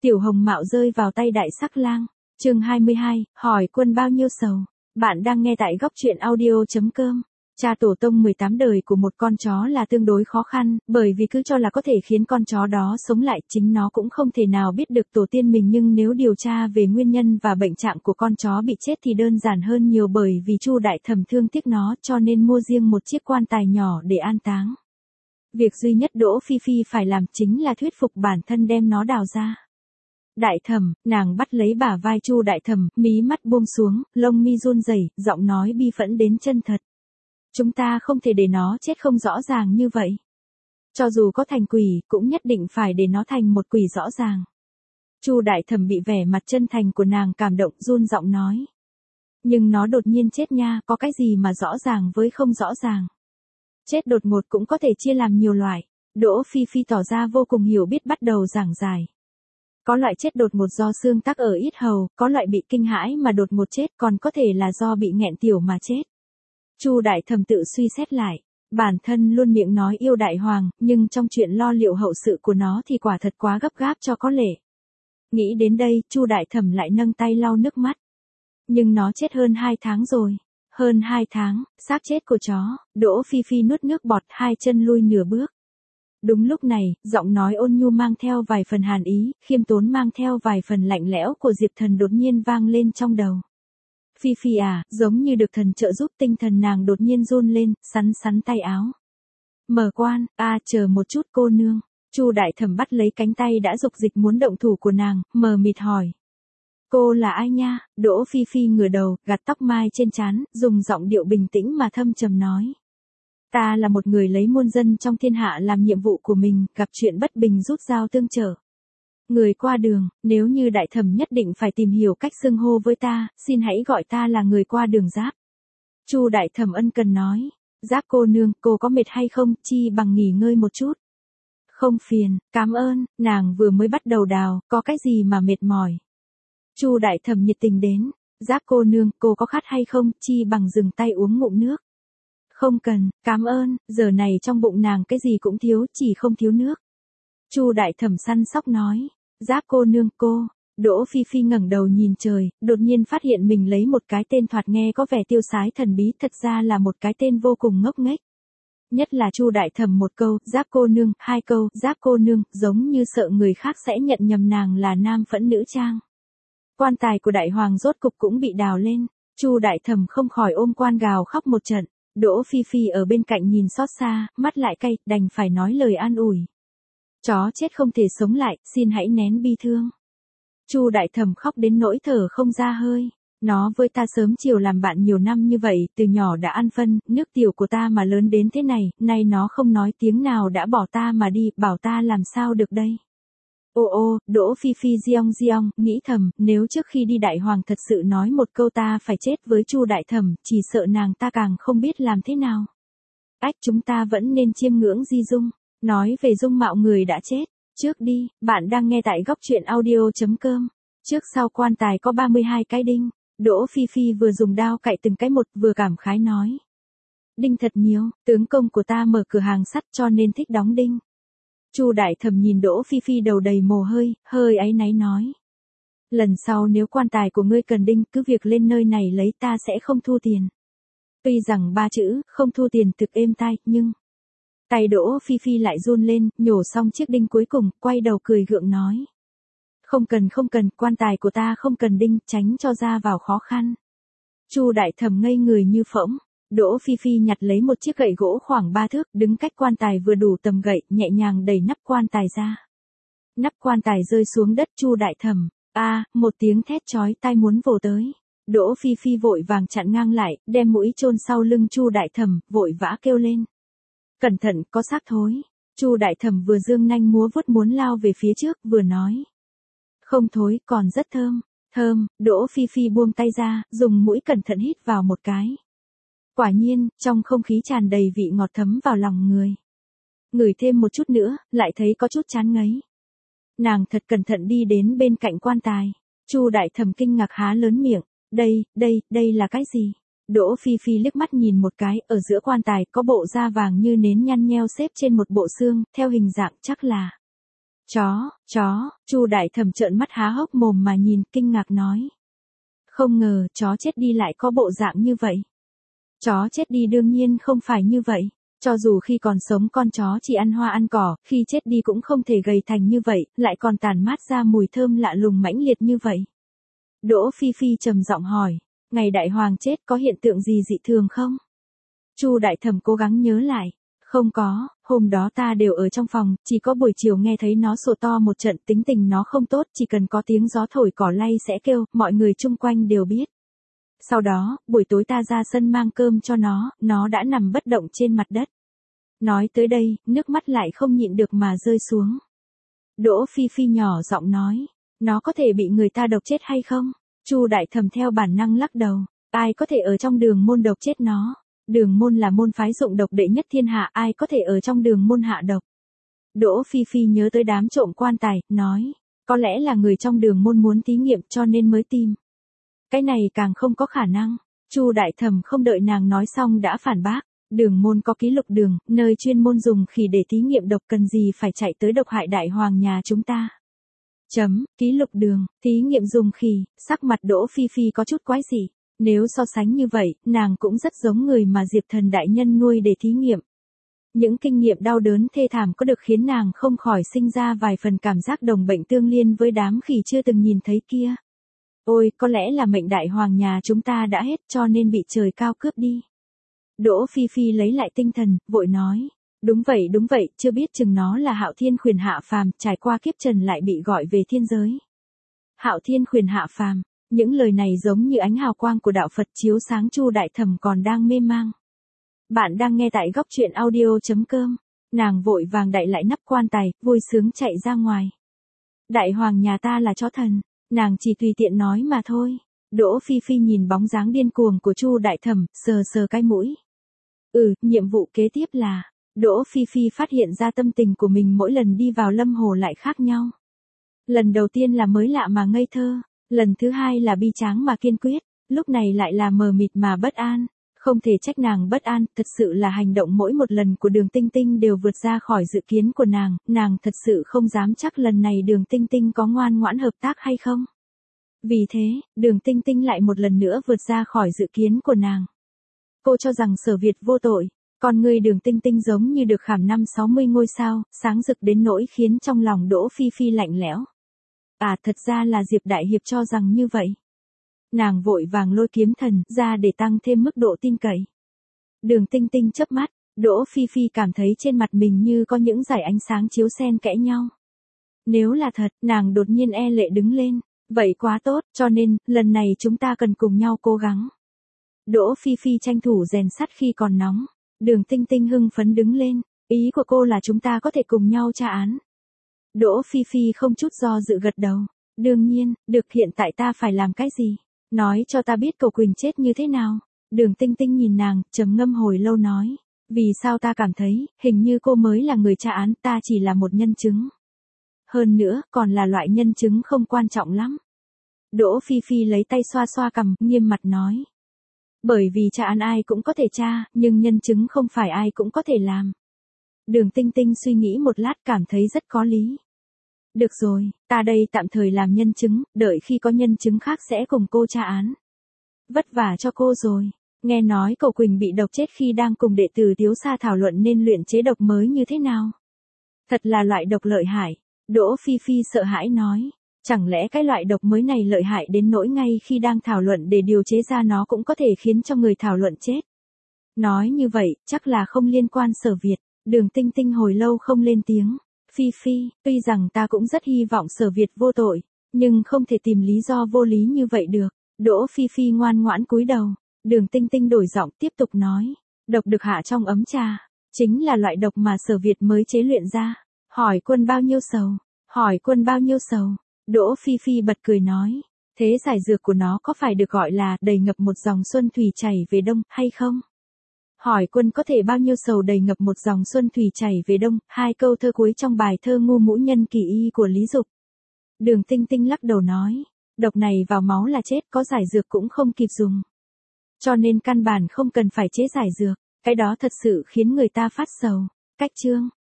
Tiểu Hồng Mạo rơi vào tay Đại Sắc Lang. Chương 22, hỏi quân bao nhiêu sầu. Bạn đang nghe tại goctruyện audio.com. Cha tổ tông 18 đời của một con chó là tương đối khó khăn, bởi vì cứ cho là có thể khiến con chó đó sống lại, chính nó cũng không thể nào biết được tổ tiên mình, nhưng nếu điều tra về nguyên nhân và bệnh trạng của con chó bị chết thì đơn giản hơn nhiều, bởi vì Chu Đại Thẩm thương tiếc nó cho nên mua riêng một chiếc quan tài nhỏ để an táng. Việc duy nhất Đỗ Phi Phi phải làm chính là thuyết phục bản thân đem nó đào ra. Đại Thẩm, nàng bắt lấy bả vai Chu Đại Thẩm, mí mắt buông xuống, lông mi run rẩy, giọng nói bi phẫn đến chân thật. Chúng ta không thể để nó chết không rõ ràng như vậy. Cho dù có thành quỷ, cũng nhất định phải để nó thành một quỷ rõ ràng. Chu Đại Thẩm bị vẻ mặt chân thành của nàng cảm động, run giọng nói. Nhưng nó đột nhiên chết nha, có cái gì mà rõ ràng với không rõ ràng. Chết đột ngột cũng có thể chia làm nhiều loại. Đỗ Phi Phi tỏ ra vô cùng hiểu biết, bắt đầu giảng giải. Có loại chết đột ngột do xương tắc ở yết hầu, có loại bị kinh hãi mà đột ngột chết, còn có thể là do bị nghẹn tiểu mà chết. Chu Đại Thẩm tự suy xét lại, bản thân luôn miệng nói yêu Đại Hoàng, nhưng trong chuyện lo liệu hậu sự của nó thì quả thật quá gấp gáp cho có lệ. Nghĩ đến đây, Chu Đại Thẩm lại nâng tay lau nước mắt. Nhưng nó chết hơn 2 tháng rồi. Hơn 2 tháng, xác chết của chó. Đỗ Phi Phi nuốt nước bọt, hai chân lui nửa bước. Đúng lúc này, giọng nói ôn nhu mang theo vài phần hàn ý, khiêm tốn mang theo vài phần lạnh lẽo của Diệp Thần đột nhiên vang lên trong đầu. Phi Phi à, giống như được thần trợ giúp, tinh thần nàng đột nhiên run lên, sắn tay áo. Mở quan, chờ một chút cô nương. Chu Đại Thẩm bắt lấy cánh tay đã dục dịch muốn động thủ của nàng, mờ mịt hỏi. Cô là ai nha? Đỗ Phi Phi ngửa đầu, gạt tóc mai trên trán, dùng giọng điệu bình tĩnh mà thâm trầm nói. Ta là một người lấy muôn dân trong thiên hạ làm nhiệm vụ của mình, gặp chuyện bất bình rút dao tương trợ. Người qua đường, nếu như Đại Thẩm nhất định phải tìm hiểu cách xưng hô với ta, xin hãy gọi ta là người qua đường Giáp. Chu Đại Thẩm ân cần nói. Giáp cô nương, cô có mệt hay không, chi bằng nghỉ ngơi một chút. Không phiền, cảm ơn, nàng vừa mới bắt đầu đào, có cái gì mà mệt mỏi. Chu Đại Thẩm nhiệt tình đến. Giáp cô nương, cô có khát hay không, chi bằng dừng tay uống ngụm nước. Không cần, cảm ơn, giờ này trong bụng nàng cái gì cũng thiếu, chỉ không thiếu nước. Chu Đại Thẩm săn sóc nói. Giáp cô nương, cô. Đỗ Phi Phi ngẩng đầu nhìn trời, đột nhiên phát hiện mình lấy một cái tên thoạt nghe có vẻ tiêu sái thần bí, thật ra là một cái tên vô cùng ngốc nghếch. Nhất là Chu Đại Thẩm một câu, Giáp cô nương, 2 câu, Giáp cô nương, giống như sợ người khác sẽ nhận nhầm nàng là nam phẫn nữ trang. Quan tài của Đại Hoàng rốt cục cũng bị đào lên, Chu Đại Thẩm không khỏi ôm quan gào khóc một trận. Đỗ Phi Phi ở bên cạnh nhìn xót xa, mắt lại cay, đành phải nói lời an ủi. Chó chết không thể sống lại, xin hãy nén bi thương. Chu Đại Thẩm khóc đến nỗi thở không ra hơi. Nó với ta sớm chiều làm bạn nhiều năm như vậy, từ nhỏ đã ăn phân, nước tiểu của ta mà lớn đến thế này, nay nó không nói tiếng nào đã bỏ ta mà đi, bảo ta làm sao được đây. Ô, Đỗ Phi Phi giong, nghĩ thầm, nếu trước khi đi Đại Hoàng thật sự nói một câu ta phải chết với Chu Đại Thẩm, chỉ sợ nàng ta càng không biết làm thế nào. Chúng ta vẫn nên chiêm ngưỡng di dung, nói về dung mạo người đã chết. Trước đi, bạn đang nghe tại goctruyện audio.com. Trước sau quan tài có 32 cái đinh. Đỗ Phi Phi vừa dùng dao cạy từng cái một, vừa cảm khái nói. Đinh thật nhiều, tướng công của ta mở cửa hàng sắt cho nên thích đóng đinh. Chu Đại Thẩm nhìn Đỗ Phi Phi đầu đầy mồ hôi, hơi áy náy nói. Lần sau nếu quan tài của ngươi cần đinh, cứ việc lên nơi này lấy, ta sẽ không thu tiền. Tuy rằng 3 chữ, không thu tiền thực êm tai, nhưng... Tay Đỗ Phi Phi lại run lên, nhổ xong chiếc đinh cuối cùng, quay đầu cười gượng nói. Không cần, quan tài của ta không cần đinh, tránh cho ra vào khó khăn. Chu Đại Thẩm ngây người như phỗng. Đỗ Phi Phi nhặt lấy một chiếc gậy gỗ khoảng 3 thước, đứng cách quan tài vừa đủ tầm gậy, nhẹ nhàng đẩy nắp quan tài ra. Nắp quan tài rơi xuống đất. Chu Đại Thẩm, một tiếng thét chói tai muốn vồ tới. Đỗ Phi Phi vội vàng chặn ngang lại, đem mũi chôn sau lưng Chu Đại Thẩm, vội vã kêu lên. Cẩn thận, có xác thối. Chu Đại Thẩm vừa dương nanh múa vuốt muốn lao về phía trước, vừa nói. Không thối, còn rất thơm. Thơm. Đỗ Phi Phi buông tay ra, dùng mũi cẩn thận hít vào một cái. Quả nhiên, trong không khí tràn đầy vị ngọt thấm vào lòng người. Ngửi thêm một chút nữa, lại thấy có chút chán ngấy. Nàng thật cẩn thận đi đến bên cạnh quan tài. Chu Đại Thẩm kinh ngạc há lớn miệng. Đây là cái gì? Đỗ Phi Phi liếc mắt nhìn một cái, ở giữa quan tài có bộ da vàng như nến nhăn nheo xếp trên một bộ xương, theo hình dạng chắc là Chó, Chu Đại Thẩm trợn mắt há hốc mồm mà nhìn, kinh ngạc nói. Không ngờ, chó chết đi lại có bộ dạng như vậy. Chó chết đi đương nhiên không phải như vậy. Cho dù khi còn sống con chó chỉ ăn hoa ăn cỏ, khi chết đi cũng không thể gầy thành như vậy, lại còn tản mát ra mùi thơm lạ lùng mãnh liệt như vậy. Đỗ Phi Phi trầm giọng hỏi, ngày đại hoàng chết có hiện tượng gì dị thường không? Chu Đại Thẩm cố gắng nhớ lại. Không có, hôm đó ta đều ở trong phòng, chỉ có buổi chiều nghe thấy nó sủa to một trận, tính tình nó không tốt, chỉ cần có tiếng gió thổi cỏ lay sẽ kêu, mọi người chung quanh đều biết. Sau đó, buổi tối ta ra sân mang cơm cho nó đã nằm bất động trên mặt đất. Nói tới đây, nước mắt lại không nhịn được mà rơi xuống. Đỗ Phi Phi nhỏ giọng nói, nó có thể bị người ta độc chết hay không? Chu Đại Thẩm theo bản năng lắc đầu, ai có thể ở trong đường môn độc chết nó? Đường môn là môn phái dụng độc đệ nhất thiên hạ, ai có thể ở trong đường môn hạ độc? Đỗ Phi Phi nhớ tới đám trộm quan tài, nói, có lẽ là người trong đường môn muốn thí nghiệm cho nên mới tìm. Cái này càng không có khả năng. Chu Đại Thẩm không đợi nàng nói xong đã phản bác, đường môn có ký lục đường, nơi chuyên môn dùng khỉ để thí nghiệm độc, cần gì phải chạy tới độc hại đại hoàng nhà chúng ta. Ký lục đường, thí nghiệm dùng khỉ, sắc mặt Đỗ Phi Phi có chút quái dị. Nếu so sánh như vậy, nàng cũng rất giống người mà Diệp Thần đại nhân nuôi để thí nghiệm. Những kinh nghiệm đau đớn thê thảm có được khiến nàng không khỏi sinh ra vài phần cảm giác đồng bệnh tương liên với đám khỉ chưa từng nhìn thấy kia. Ôi, có lẽ là mệnh đại hoàng nhà chúng ta đã hết cho nên bị trời cao cướp đi. Đỗ Phi Phi lấy lại tinh thần, vội nói. Đúng vậy, chưa biết chừng nó là Hạo Thiên khuyển hạ phàm, trải qua kiếp trần lại bị gọi về thiên giới. Hạo Thiên khuyển hạ phàm. Những lời này giống như ánh hào quang của đạo Phật chiếu sáng Chu Đại Thẩm còn đang mê mang. Bạn đang nghe tại góc truyện audio.com. Nàng vội vàng đậy lại nắp quan tài, vui sướng chạy ra ngoài. Đại hoàng nhà ta là chó thần, nàng chỉ tùy tiện nói mà thôi. Đỗ Phi Phi nhìn bóng dáng điên cuồng của Chu Đại Thẩm, sờ cái mũi. Nhiệm vụ kế tiếp là, Đỗ Phi Phi phát hiện ra tâm tình của mình mỗi lần đi vào Lâm Hồ lại khác nhau. Lần đầu tiên là mới lạ mà ngây thơ. Lần thứ hai là bi tráng mà kiên quyết, lúc này lại là mờ mịt mà bất an. Không thể trách nàng bất an, thật sự là hành động mỗi một lần của Đường Tinh Tinh đều vượt ra khỏi dự kiến của nàng thật sự không dám chắc lần này Đường Tinh Tinh có ngoan ngoãn hợp tác hay không. Vì thế, Đường Tinh Tinh lại một lần nữa vượt ra khỏi dự kiến của nàng. Cô cho rằng Sở Việt vô tội, con người Đường Tinh Tinh giống như được khảm 5-60 ngôi sao, sáng rực đến nỗi khiến trong lòng Đỗ Phi Phi lạnh lẽo. Thật ra là Diệp Đại Hiệp cho rằng như vậy. Nàng vội vàng lôi kiếm thần ra để tăng thêm mức độ tin cậy. Đường Tinh Tinh chớp mắt, Đỗ Phi Phi cảm thấy trên mặt mình như có những dải ánh sáng chiếu xen kẽ nhau. Nếu là thật, nàng đột nhiên e lệ đứng lên. Vậy quá tốt, cho nên, lần này chúng ta cần cùng nhau cố gắng. Đỗ Phi Phi tranh thủ rèn sắt khi còn nóng. Đường Tinh Tinh hưng phấn đứng lên. Ý của cô là chúng ta có thể cùng nhau tra án. Đỗ Phi Phi không chút do dự gật đầu. Đương nhiên, được, hiện tại ta phải làm cái gì? Nói cho ta biết cậu Quỳnh chết như thế nào? Đường Tinh Tinh nhìn nàng, trầm ngâm hồi lâu nói. Vì sao ta cảm thấy, hình như cô mới là người tra án, ta chỉ là một nhân chứng. Hơn nữa, còn là loại nhân chứng không quan trọng lắm. Đỗ Phi Phi lấy tay xoa xoa cằm, nghiêm mặt nói. Bởi vì tra án ai cũng có thể tra, nhưng nhân chứng không phải ai cũng có thể làm. Đường Tinh Tinh suy nghĩ một lát cảm thấy rất có lý. Được rồi, ta đây tạm thời làm nhân chứng, đợi khi có nhân chứng khác sẽ cùng cô tra án. Vất vả cho cô rồi. Nghe nói cậu Quỳnh bị độc chết khi đang cùng đệ tử Tiếu Sa thảo luận nên luyện chế độc mới như thế nào. Thật là loại độc lợi hại. Đỗ Phi Phi sợ hãi nói. Chẳng lẽ cái loại độc mới này lợi hại đến nỗi ngay khi đang thảo luận để điều chế ra nó cũng có thể khiến cho người thảo luận chết. Nói như vậy, chắc là không liên quan Sở Việt. Đường Tinh Tinh hồi lâu không lên tiếng. Phi Phi, tuy rằng ta cũng rất hy vọng Sở Việt vô tội, nhưng không thể tìm lý do vô lý như vậy được. Đỗ Phi Phi ngoan ngoãn cúi đầu. Đường Tinh Tinh đổi giọng tiếp tục nói. Độc được hạ trong ấm trà, chính là loại độc mà Sở Việt mới chế luyện ra. Hỏi quân bao nhiêu sầu? Hỏi quân bao nhiêu sầu? Đỗ Phi Phi bật cười nói. Thế giải dược của nó có phải được gọi là đầy ngập một dòng xuân thủy chảy về đông hay không? Hỏi quân có thể bao nhiêu sầu đầy ngập một dòng xuân thủy chảy về đông, hai câu thơ cuối trong bài thơ Ngu Mũ Nhân Kỳ Y của Lý Dục. Đường Tinh Tinh lắc đầu nói, độc này vào máu là chết, có giải dược cũng không kịp dùng. Cho nên căn bản không cần phải chế giải dược, cái đó thật sự khiến người ta phát sầu. Cách chương